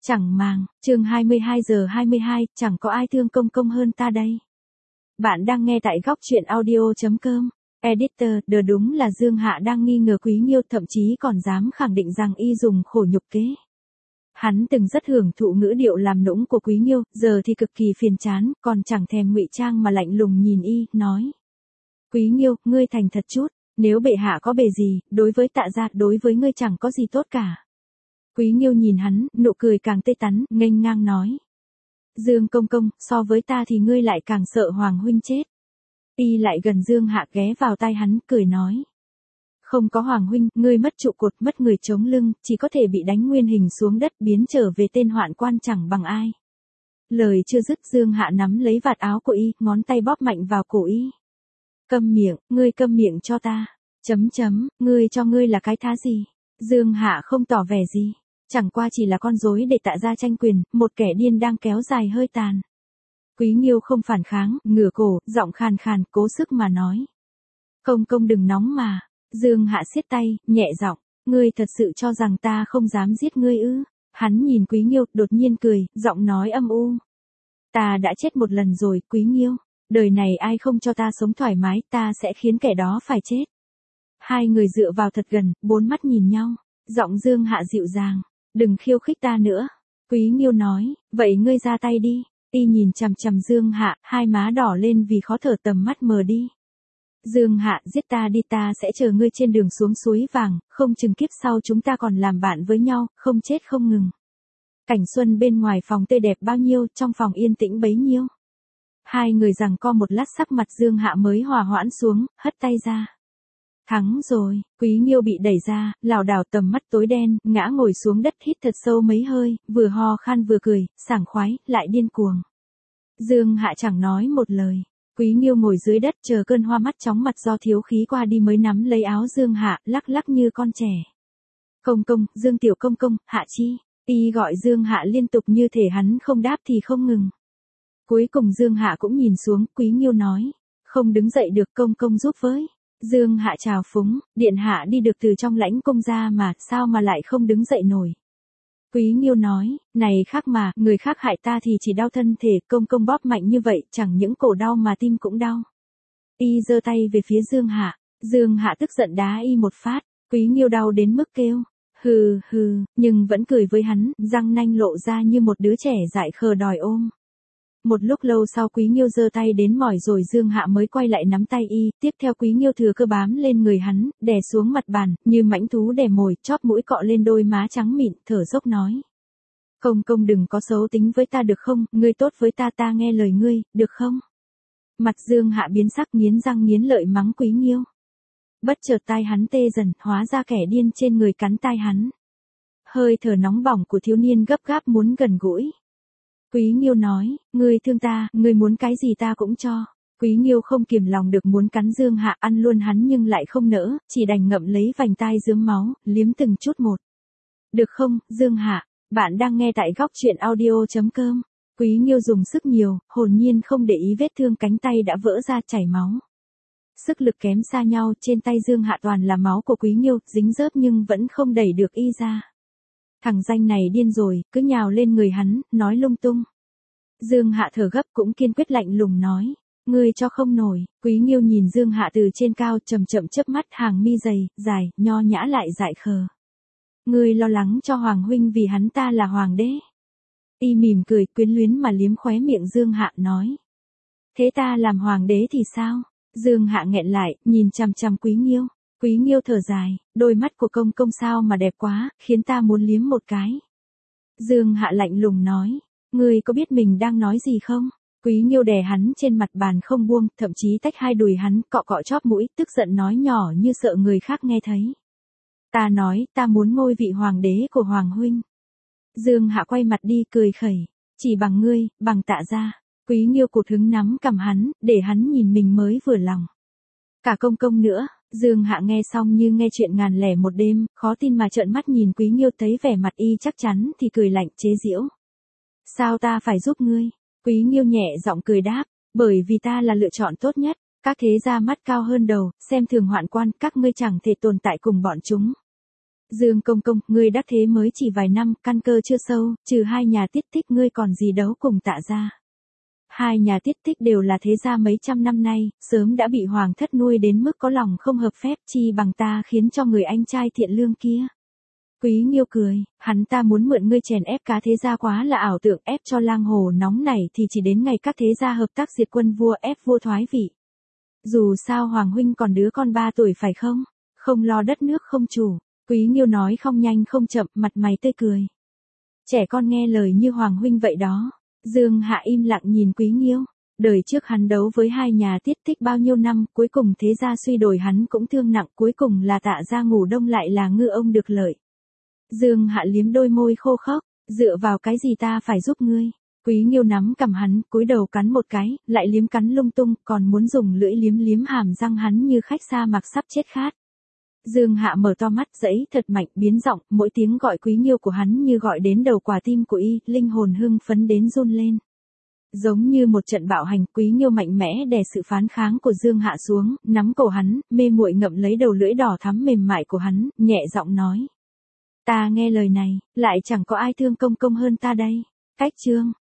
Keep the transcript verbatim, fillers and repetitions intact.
Chẳng màng, chương hai mươi hai giờ hai mươi hai, chẳng có ai thương công công hơn ta đây. Bạn đang nghe tại góc truyện audio.com. Editor, đờ đúng là Dương Hạ đang nghi ngờ Quý Nghiêu, thậm chí còn dám khẳng định rằng y dùng khổ nhục kế. Hắn từng rất hưởng thụ ngữ điệu làm nũng của Quý Nghiêu, giờ thì cực kỳ phiền chán, còn chẳng thèm ngụy trang mà lạnh lùng nhìn y, nói. Quý Nghiêu, ngươi thành thật chút, nếu bệ hạ có bề gì, đối với Tạ gia, đối với ngươi chẳng có gì tốt cả. Quý Nghiêu nhìn hắn, nụ cười càng tê tắn, nghênh ngang nói. Dương công công, so với ta thì ngươi lại càng sợ Hoàng huynh chết. Y lại gần Dương Hạ ghé vào tai hắn, cười nói. Không có Hoàng huynh, ngươi mất trụ cột, mất người chống lưng, chỉ có thể bị đánh nguyên hình xuống đất, biến trở về tên hoạn quan chẳng bằng ai. Lời chưa dứt, Dương Hạ nắm lấy vạt áo của y, ngón tay bóp mạnh vào cổ y. Câm miệng, ngươi câm miệng cho ta. Chấm chấm, ngươi cho ngươi là cái thá gì? Dương Hạ không tỏ vẻ gì. Chẳng qua chỉ là con rối để Tạ gia tranh quyền, một kẻ điên đang kéo dài hơi tàn. Quý Nghiêu không phản kháng, ngửa cổ, giọng khàn khàn, cố sức mà nói. Công công đừng nóng mà. Dương Hạ siết tay, nhẹ giọng, ngươi thật sự cho rằng ta không dám giết ngươi ư? Hắn nhìn Quý Nghiêu, đột nhiên cười, giọng nói âm u. Ta đã chết một lần rồi, Quý Nghiêu. Đời này ai không cho ta sống thoải mái, ta sẽ khiến kẻ đó phải chết. Hai người dựa vào thật gần, bốn mắt nhìn nhau. Giọng Dương Hạ dịu dàng. Đừng khiêu khích ta nữa. Quý Nghiêu nói, vậy ngươi ra tay đi. Y nhìn chằm chằm Dương Hạ, hai má đỏ lên vì khó thở, tầm mắt mờ đi. Dương Hạ, giết ta đi, ta sẽ chờ ngươi trên đường xuống suối vàng, không chừng kiếp sau chúng ta còn làm bạn với nhau, không chết không ngừng. Cảnh xuân bên ngoài phòng tươi đẹp bao nhiêu, trong phòng yên tĩnh bấy nhiêu. Hai người giằng co một lát, sắc mặt Dương Hạ mới hòa hoãn xuống, hất tay ra. Thắng rồi, Quý Nghiêu bị đẩy ra, lảo đảo, tầm mắt tối đen, ngã ngồi xuống đất, hít thật sâu mấy hơi, vừa ho khan vừa cười, sảng khoái, lại điên cuồng. Dương Hạ chẳng nói một lời. Quý Nghiêu ngồi dưới đất chờ cơn hoa mắt chóng mặt do thiếu khí qua đi mới nắm lấy áo Dương Hạ, lắc lắc như con trẻ. Công công, Dương tiểu công công, Hạ chi. Y gọi Dương Hạ liên tục như thể hắn không đáp thì không ngừng. Cuối cùng Dương Hạ cũng nhìn xuống, Quý Nghiêu nói. Không đứng dậy được, công công giúp với. Dương Hạ chào phúng, điện hạ đi được từ trong lãnh cung ra mà, sao mà lại không đứng dậy nổi. Quý Nghiêu nói, này khác mà, người khác hại ta thì chỉ đau thân thể, công công bóp mạnh như vậy, chẳng những cổ đau mà tim cũng đau. Y giơ tay về phía Dương Hạ, Dương Hạ tức giận đá y một phát, Quý Nghiêu đau đến mức kêu, hừ hừ, nhưng vẫn cười với hắn, răng nanh lộ ra như một đứa trẻ dại khờ đòi ôm. Một lúc lâu sau Quý Nghiêu giơ tay đến mỏi rồi Dương Hạ mới quay lại nắm tay y, tiếp theo Quý Nghiêu thừa cơ bám lên người hắn, đè xuống mặt bàn, như mãnh thú đè mồi, chóp mũi cọ lên đôi má trắng mịn, thở dốc nói. Công công đừng có xấu tính với ta được không, ngươi tốt với ta, ta nghe lời ngươi, được không? Mặt Dương Hạ biến sắc, nghiến răng nghiến lợi mắng Quý Nghiêu. Bất chợt tai hắn tê dần, hóa ra kẻ điên trên người cắn tai hắn. Hơi thở nóng bỏng của thiếu niên gấp gáp muốn gần gũi. Quý Nghiêu nói, ngươi thương ta, ngươi muốn cái gì ta cũng cho. Quý Nghiêu không kiềm lòng được muốn cắn Dương Hạ, ăn luôn hắn nhưng lại không nỡ, chỉ đành ngậm lấy vành tai rướm máu, liếm từng chút một. Được không, Dương Hạ, bạn đang nghe tại góc truyện audio.com. Quý Nghiêu dùng sức nhiều, hồn nhiên không để ý vết thương cánh tay đã vỡ ra chảy máu. Sức lực kém xa nhau, trên tay Dương Hạ toàn là máu của Quý Nghiêu, dính dớp nhưng vẫn không đẩy được y ra. Thằng danh này điên rồi, cứ nhào lên người hắn, nói lung tung. Dương Hạ thở gấp cũng kiên quyết lạnh lùng nói. Ngươi cho không nổi. Quý Nghiêu nhìn Dương Hạ từ trên cao, chậm chậm chớp mắt, hàng mi dày, dài, nho nhã lại dại khờ. Ngươi lo lắng cho Hoàng huynh vì hắn ta là Hoàng đế. Y mỉm cười, quyến luyến mà liếm khóe miệng Dương Hạ nói. Thế ta làm Hoàng đế thì sao? Dương Hạ nghẹn lại, nhìn chằm chằm Quý Nghiêu. Quý Nghiêu thở dài, đôi mắt của công công sao mà đẹp quá, khiến ta muốn liếm một cái. Dương Hạ lạnh lùng nói, ngươi có biết mình đang nói gì không? Quý Nghiêu đè hắn trên mặt bàn không buông, thậm chí tách hai đùi hắn, cọ cọ chóp mũi, tức giận nói nhỏ như sợ người khác nghe thấy. Ta nói, ta muốn ngôi vị hoàng đế của Hoàng huynh. Dương Hạ quay mặt đi cười khẩy, chỉ bằng ngươi, bằng Tạ gia. Quý Nghiêu cụt hứng nắm cầm hắn, để hắn nhìn mình mới vừa lòng. Cả công công nữa. Dương Hạ nghe xong như nghe chuyện ngàn lẻ một đêm, khó tin mà trợn mắt nhìn Quý Nghiêu, thấy vẻ mặt y chắc chắn thì cười lạnh chế giễu. Sao ta phải giúp ngươi? Quý Nghiêu nhẹ giọng cười đáp, bởi vì ta là lựa chọn tốt nhất, các thế gia mắt cao hơn đầu, xem thường hoạn quan, các ngươi chẳng thể tồn tại cùng bọn chúng. Dương công công, ngươi đắc thế mới chỉ vài năm, căn cơ chưa sâu, trừ hai nhà Tiết Thích ngươi còn gì đấu cùng Tạ gia. Hai nhà Tiết Thích đều là thế gia mấy trăm năm nay, sớm đã bị hoàng thất nuôi đến mức có lòng không hợp phép, chi bằng ta khiến cho người anh trai thiện lương kia. Quý Nghiêu cười, hắn ta muốn mượn ngươi chèn ép cá thế gia quá là ảo tưởng, ép cho lang hồ nóng này thì chỉ đến ngày các thế gia hợp tác diệt quân vua, ép vua thoái vị. Dù sao Hoàng huynh còn đứa con ba tuổi phải không? Không lo đất nước không chủ. Quý Nghiêu nói không nhanh không chậm, mặt mày tươi cười. Trẻ con nghe lời như Hoàng huynh vậy đó. Dương Hạ im lặng nhìn Quý Nghiêu. Đời trước hắn đấu với hai nhà Tiết Thích bao nhiêu năm, cuối cùng thế gia suy đồi hắn cũng thương nặng, cuối cùng là Tạ gia ngủ đông lại là ngư ông được lợi. Dương Hạ liếm đôi môi khô khốc, dựa vào cái gì ta phải giúp ngươi? Quý Nghiêu nắm cầm hắn, cúi đầu cắn một cái, lại liếm cắn lung tung, còn muốn dùng lưỡi liếm liếm hàm răng hắn như khách sa mạc sắp chết khát. Dương Hạ mở to mắt, giãy thật mạnh, biến giọng, mỗi tiếng gọi Quý Nghiêu của hắn như gọi đến đầu quả tim của y, linh hồn hưng phấn đến run lên. Giống như một trận bạo hành, Quý Nghiêu mạnh mẽ đè sự phán kháng của Dương Hạ xuống, nắm cổ hắn, mê muội ngậm lấy đầu lưỡi đỏ thắm mềm mại của hắn, nhẹ giọng nói: "Ta nghe lời này, lại chẳng có ai thương công công hơn ta đây." Cách chương